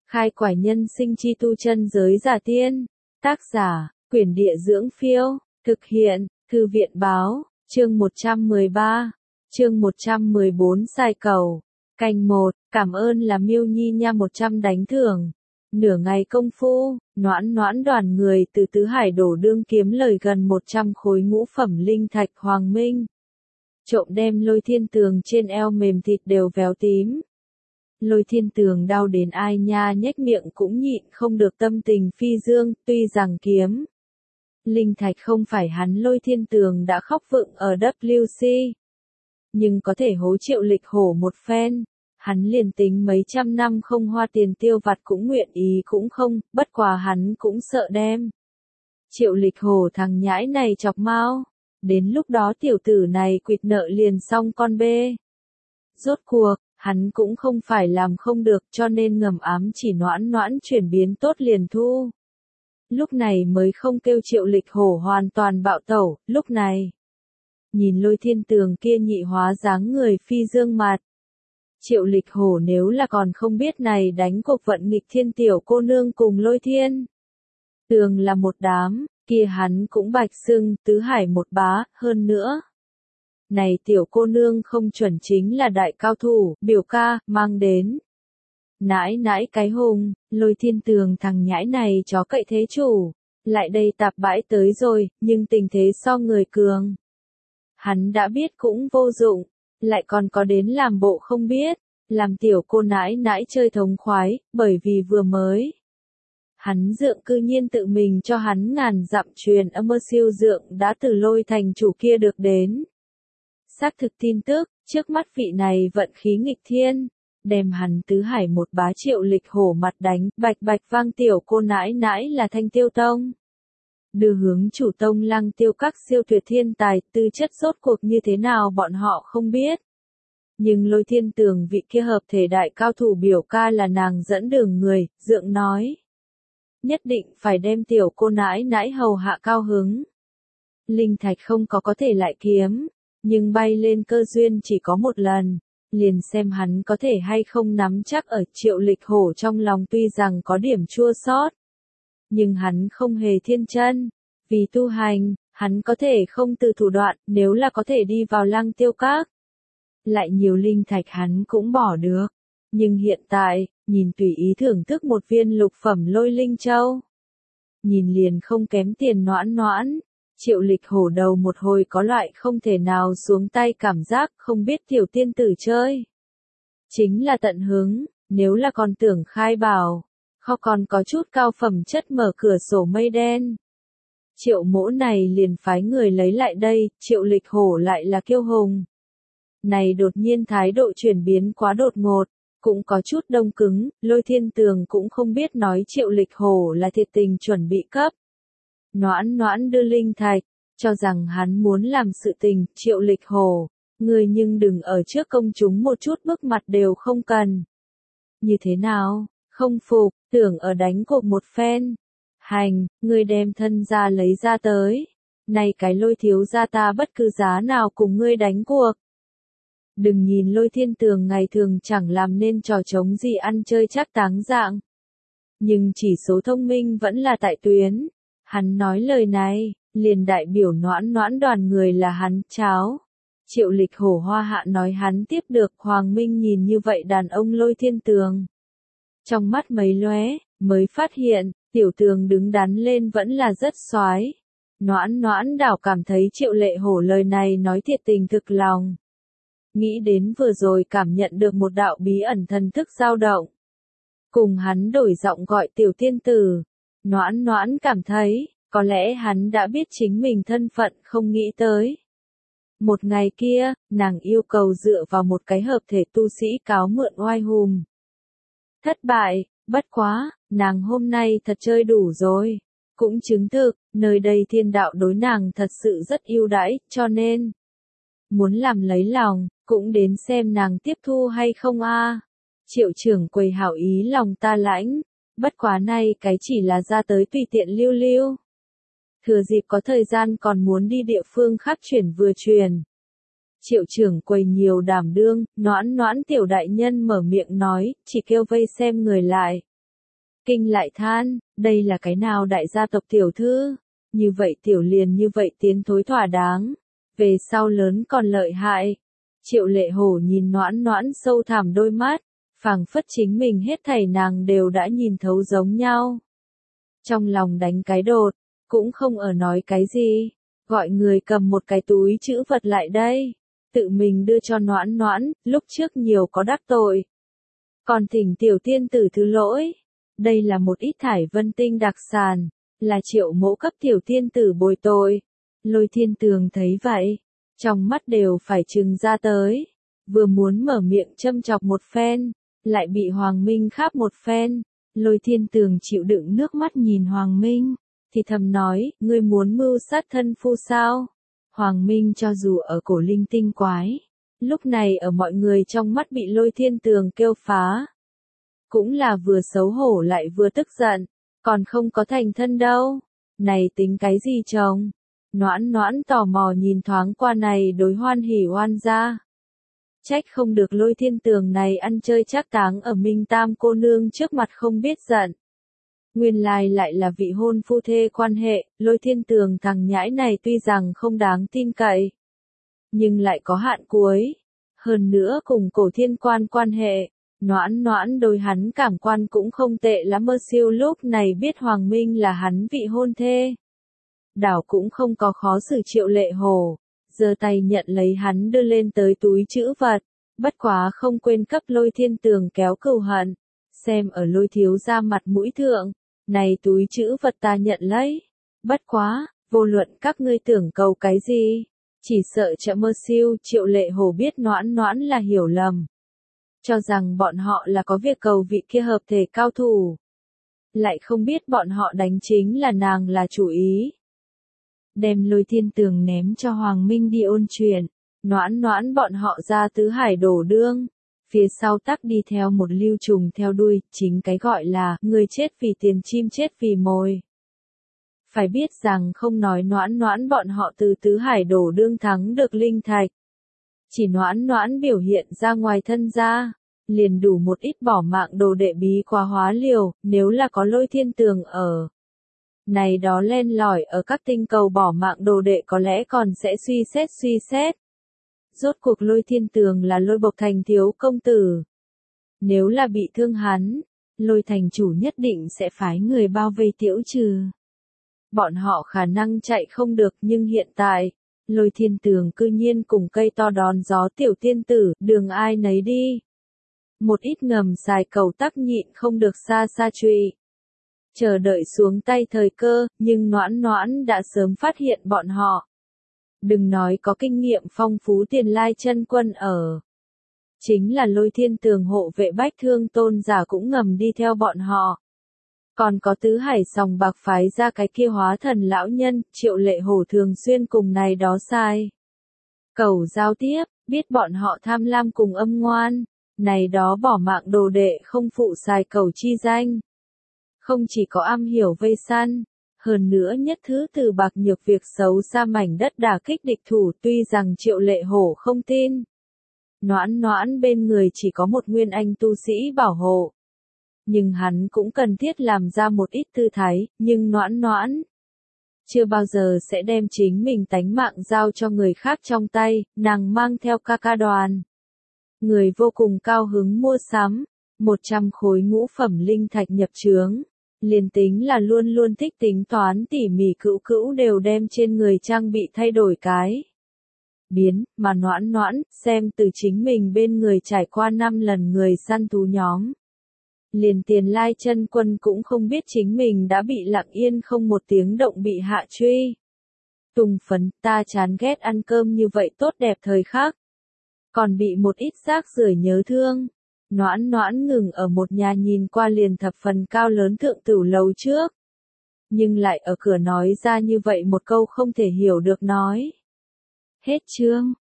Khai quải nhân sinh chi tu chân giới giả tiên. Tác giả, Quyển Địa Dưỡng Phiêu. Thực hiện, Thư viện Báo. Chương 113. Chương 114 Sai Cầu. Canh 1. Cảm ơn là Miêu Nhi nha 100 đánh thưởng. Nửa ngày công phu, Noãn Noãn đoàn người từ Tứ Hải đổ đương kiếm lời gần 100 khối ngũ phẩm linh thạch hoàng minh. Trộm đem Lôi Thiên Tường trên eo mềm thịt đều véo tím. Lôi Thiên Tường đau đến ai nha nhếch miệng cũng nhịn không được tâm tình phi dương, tuy rằng kiếm linh thạch không phải hắn Lôi Thiên Tường đã khóc vựng ở WC. Nhưng có thể hố Triệu Lịch Hổ một phen, hắn liền tính mấy trăm năm không hoa tiền tiêu vặt cũng nguyện ý cũng không, bất quá hắn cũng sợ đem Triệu Lịch Hổ thằng nhãi này chọc mau, đến lúc đó tiểu tử này quỵt nợ liền xong con bê. Rốt cuộc, hắn cũng không phải làm không được cho nên ngầm ám chỉ Noãn Noãn chuyển biến tốt liền thu. Lúc này mới không kêu Triệu Lịch Hổ hoàn toàn bạo tẩu, lúc này. Nhìn Lôi Thiên Tường kia nhị hóa dáng người phi dương mặt. Triệu Lịch Hổ nếu là còn không biết này đánh cuộc vận nghịch thiên tiểu cô nương cùng Lôi Thiên Tường là một đám, kia hắn cũng bạch xưng Tứ Hải một bá, hơn nữa. Này tiểu cô nương không chuẩn chính là đại cao thủ, biểu ca, mang đến. Nãi nãi cái hùng, Lôi Thiên Tường thằng nhãi này chó cậy thế chủ, lại đây tạp bãi tới rồi, nhưng tình thế so người cường. Hắn đã biết cũng vô dụng, lại còn có đến làm bộ không biết, làm tiểu cô nãi nãi chơi thống khoái, bởi vì vừa mới. Hắn dượng cư nhiên tự mình cho hắn ngàn dặm truyền âm siêu dượng đã từ Lôi thành chủ kia được đến. Xác thực tin tức, trước mắt vị này vận khí nghịch thiên, đem hắn Tứ Hải một bá Triệu Lịch Hổ mặt đánh, bạch bạch vang tiểu cô nãi nãi là Thanh Tiêu Tông. Đưa hướng chủ tông Lăng Tiêu các siêu tuyệt thiên tài, tư chất rốt cuộc như thế nào bọn họ không biết. Nhưng Lôi Thiên Tường vị kia hợp thể đại cao thủ biểu ca là nàng dẫn đường người, dượng nói. Nhất định phải đem tiểu cô nãi nãi hầu hạ cao hứng. Linh thạch không có thể lại kiếm, nhưng bay lên cơ duyên chỉ có một lần, liền xem hắn có thể hay không nắm chắc ở Triệu Lịch Hổ trong lòng tuy rằng có điểm chua xót. Nhưng hắn không hề thiên chân, vì tu hành, hắn có thể không từ thủ đoạn, nếu là có thể đi vào Lăng Tiêu các. Lại nhiều linh thạch hắn cũng bỏ được, nhưng hiện tại, nhìn tùy ý thưởng thức một viên lục phẩm Lôi Linh Châu. Nhìn liền không kém tiền Noãn Noãn, Triệu Lịch Hổ đầu một hồi có loại không thể nào xuống tay cảm giác không biết tiểu tiên tử chơi. Chính là tận hứng, nếu là còn tưởng khai bảo. Họ còn có chút cao phẩm chất mở cửa sổ mây đen. Triệu mỗ này liền phái người lấy lại đây, Triệu Lịch Hổ lại là kiêu hùng. Này đột nhiên thái độ chuyển biến quá đột ngột, cũng có chút đông cứng, Lôi Thiên Tường cũng không biết nói Triệu Lịch Hổ là thiệt tình chuẩn bị cấp. Noãn Noãn đưa linh thạch, cho rằng hắn muốn làm sự tình, Triệu Lịch Hổ, người nhưng đừng ở trước công chúng một chút bước mặt đều không cần. Như thế nào? Không phục, tưởng ở đánh cuộc một phen. Hành, ngươi đem thân ra lấy ra tới. Này cái Lôi thiếu gia ta bất cứ giá nào cùng ngươi đánh cuộc. Đừng nhìn Lôi Thiên Tường ngày thường chẳng làm nên trò trống gì ăn chơi chắc táng dạng. Nhưng chỉ số thông minh vẫn là tại tuyến. Hắn nói lời này, liền đại biểu Noãn Noãn đoàn người là hắn cháu. Triệu Lịch Hổ hoa hạ nói hắn tiếp được Hoàng Minh nhìn như vậy đàn ông Lôi Thiên Tường. Trong mắt mấy lóe, mới phát hiện, tiểu tường đứng đắn lên vẫn là rất soái. Noãn Noãn đảo cảm thấy Triệu Lệ Hổ lời này nói thiệt tình thực lòng. Nghĩ đến vừa rồi cảm nhận được một đạo bí ẩn thần thức dao động. Cùng hắn đổi giọng gọi tiểu tiên tử. Noãn Noãn cảm thấy, có lẽ hắn đã biết chính mình thân phận không nghĩ tới. Một ngày kia, nàng yêu cầu dựa vào một cái hợp thể tu sĩ cáo mượn oai hùm. Thất bại, bất quá, nàng hôm nay thật chơi đủ rồi. Cũng chứng thực, nơi đây thiên đạo đối nàng thật sự rất ưu đãi, cho nên muốn làm lấy lòng, cũng đến xem nàng tiếp thu hay không a. Triệu trưởng quầy hảo ý lòng ta lãnh, bất quá nay cái chỉ là ra tới tùy tiện lưu lưu. Thừa dịp có thời gian còn muốn đi địa phương khác chuyển vừa truyền. Triệu trưởng quầy nhiều đảm đương, Noãn Noãn tiểu đại nhân mở miệng nói, chỉ kêu vây xem người lại. Kinh lại than, đây là cái nào đại gia tộc tiểu thư, như vậy tiểu liền như vậy tiến thối thỏa đáng, về sau lớn còn lợi hại. Triệu Lệ Hổ nhìn Noãn Noãn sâu thẳm đôi mắt, phảng phất chính mình hết thảy nàng đều đã nhìn thấu giống nhau. Trong lòng đánh cái đột, cũng không ở nói cái gì, gọi người cầm một cái túi trữ vật lại đây, tự mình đưa cho Noãn Noãn, lúc trước nhiều có đắc tội. Còn thỉnh tiểu tiên tử thứ lỗi, đây là một ít thải vân tinh đặc sản, là Triệu mẫu cấp tiểu tiên tử bồi tội. Lôi Thiên Tường thấy vậy, trong mắt đều phải trừng ra tới, vừa muốn mở miệng châm chọc một phen, lại bị Hoàng Minh kháp một phen. Lôi Thiên Tường chịu đựng nước mắt nhìn Hoàng Minh, thì thầm nói, ngươi muốn mưu sát thân phu sao? Hoàng Minh cho dù ở cổ linh tinh quái, lúc này ở mọi người trong mắt bị Lôi Thiên Tường kêu phá. Cũng là vừa xấu hổ lại vừa tức giận, còn không có thành thân đâu. Này tính cái gì chồng? Noãn Noãn tò mò nhìn thoáng qua này đối hoan hỉ oan gia. Trách không được Lôi Thiên Tường này ăn chơi trác táng ở Minh Tam cô nương trước mặt không biết giận. Nguyên lai lại là vị hôn phu thê quan hệ, Lôi Thiên Tường thằng nhãi này tuy rằng không đáng tin cậy, nhưng lại có hạn cuối. Hơn nữa cùng Cổ Thiên Quan quan hệ, Noãn Noãn đối hắn cảm quan cũng không tệ lắm. Mơ Siêu lúc này biết Hoàng Minh là hắn vị hôn thê, đảo cũng không có khó xử Triệu Lệ Hổ, giơ tay nhận lấy hắn đưa lên tới túi trữ vật, bất quá không quên cấp Lôi Thiên Tường kéo cừu hận, xem ở Lôi thiếu gia mặt mũi thượng, này túi trữ vật ta nhận lấy, bất quá, vô luận các ngươi tưởng cầu cái gì, chỉ sợ chợ Mơ Siêu. Triệu Lệ Hổ biết Noãn Noãn là hiểu lầm, cho rằng bọn họ là có việc cầu vị kia hợp thể cao thủ, lại không biết bọn họ đánh chính là nàng là chủ ý. Đem Lôi Thiên Tường ném cho Hoàng Minh đi ôn chuyện, Noãn Noãn bọn họ ra tứ hải đổ đương, phía sau tắc đi theo một lưu trùng theo đuôi, chính cái gọi là, người chết vì tiền chim chết vì mồi. Phải biết rằng không nói Noãn Noãn bọn họ từ tứ hải đổ đương thắng được linh thạch, chỉ Noãn Noãn biểu hiện ra ngoài thân ra, liền đủ một ít bỏ mạng đồ đệ bí quá hóa liều. Nếu là có Lôi Thiên Tường ở này đó len lỏi ở các tinh cầu bỏ mạng đồ đệ có lẽ còn sẽ suy xét. Rốt cuộc Lôi Thiên Tường là Lôi Bộc Thành thiếu công tử, nếu là bị thương hắn, Lôi thành chủ nhất định sẽ phái người bao vây tiễu trừ. Bọn họ khả năng chạy không được, nhưng hiện tại, Lôi Thiên Tường cư nhiên cùng cây to đón gió tiểu tiên tử, đường ai nấy đi. Một ít ngầm xài cầu tắc nhịn không được xa xa trụy, chờ đợi xuống tay thời cơ, nhưng Noãn Noãn đã sớm phát hiện bọn họ. Đừng nói có kinh nghiệm phong phú Tiền Lai chân quân ở, chính là Lôi Thiên Tường hộ vệ Bách Thương tôn giả cũng ngầm đi theo bọn họ. Còn có tứ hải sòng bạc phái ra cái kia hóa thần lão nhân, Triệu Lệ Hổ thường xuyên cùng này đó sai cầu giao tiếp, biết bọn họ tham lam cùng âm ngoan, này đó bỏ mạng đồ đệ không phụ xài cầu chi danh. Không chỉ có am hiểu vây săn, hơn nữa nhất thứ từ bạc nhược việc xấu xa mảnh đất đả kích địch thủ. Tuy rằng Triệu Lệ Hổ không tin, Noãn Noãn bên người chỉ có một nguyên anh tu sĩ bảo hộ, nhưng hắn cũng cần thiết làm ra một ít tư thái. Nhưng Noãn Noãn chưa bao giờ sẽ đem chính mình tánh mạng giao cho người khác trong tay. Nàng mang theo ca ca đoàn người vô cùng cao hứng mua sắm 100 khối ngũ phẩm linh thạch nhập trướng. Liền tính là luôn luôn thích tính toán tỉ mỉ Cữu Cữu đều đem trên người trang bị thay đổi cái biến, mà Noãn Noãn, xem từ chính mình bên người trải qua 5 lần người săn thú nhóm. Liền Tiền Lai chân quân cũng không biết chính mình đã bị lặng yên không một tiếng động bị hạ truy. Tùng phấn, ta chán ghét ăn cơm như vậy tốt đẹp thời khắc, còn bị một ít rác rưởi nhớ thương. Noãn Noãn ngừng ở một nhà nhìn qua liền thập phần cao lớn thượng tửu lầu trước, nhưng lại ở cửa nói ra như vậy một câu không thể hiểu được nói. Hết chương.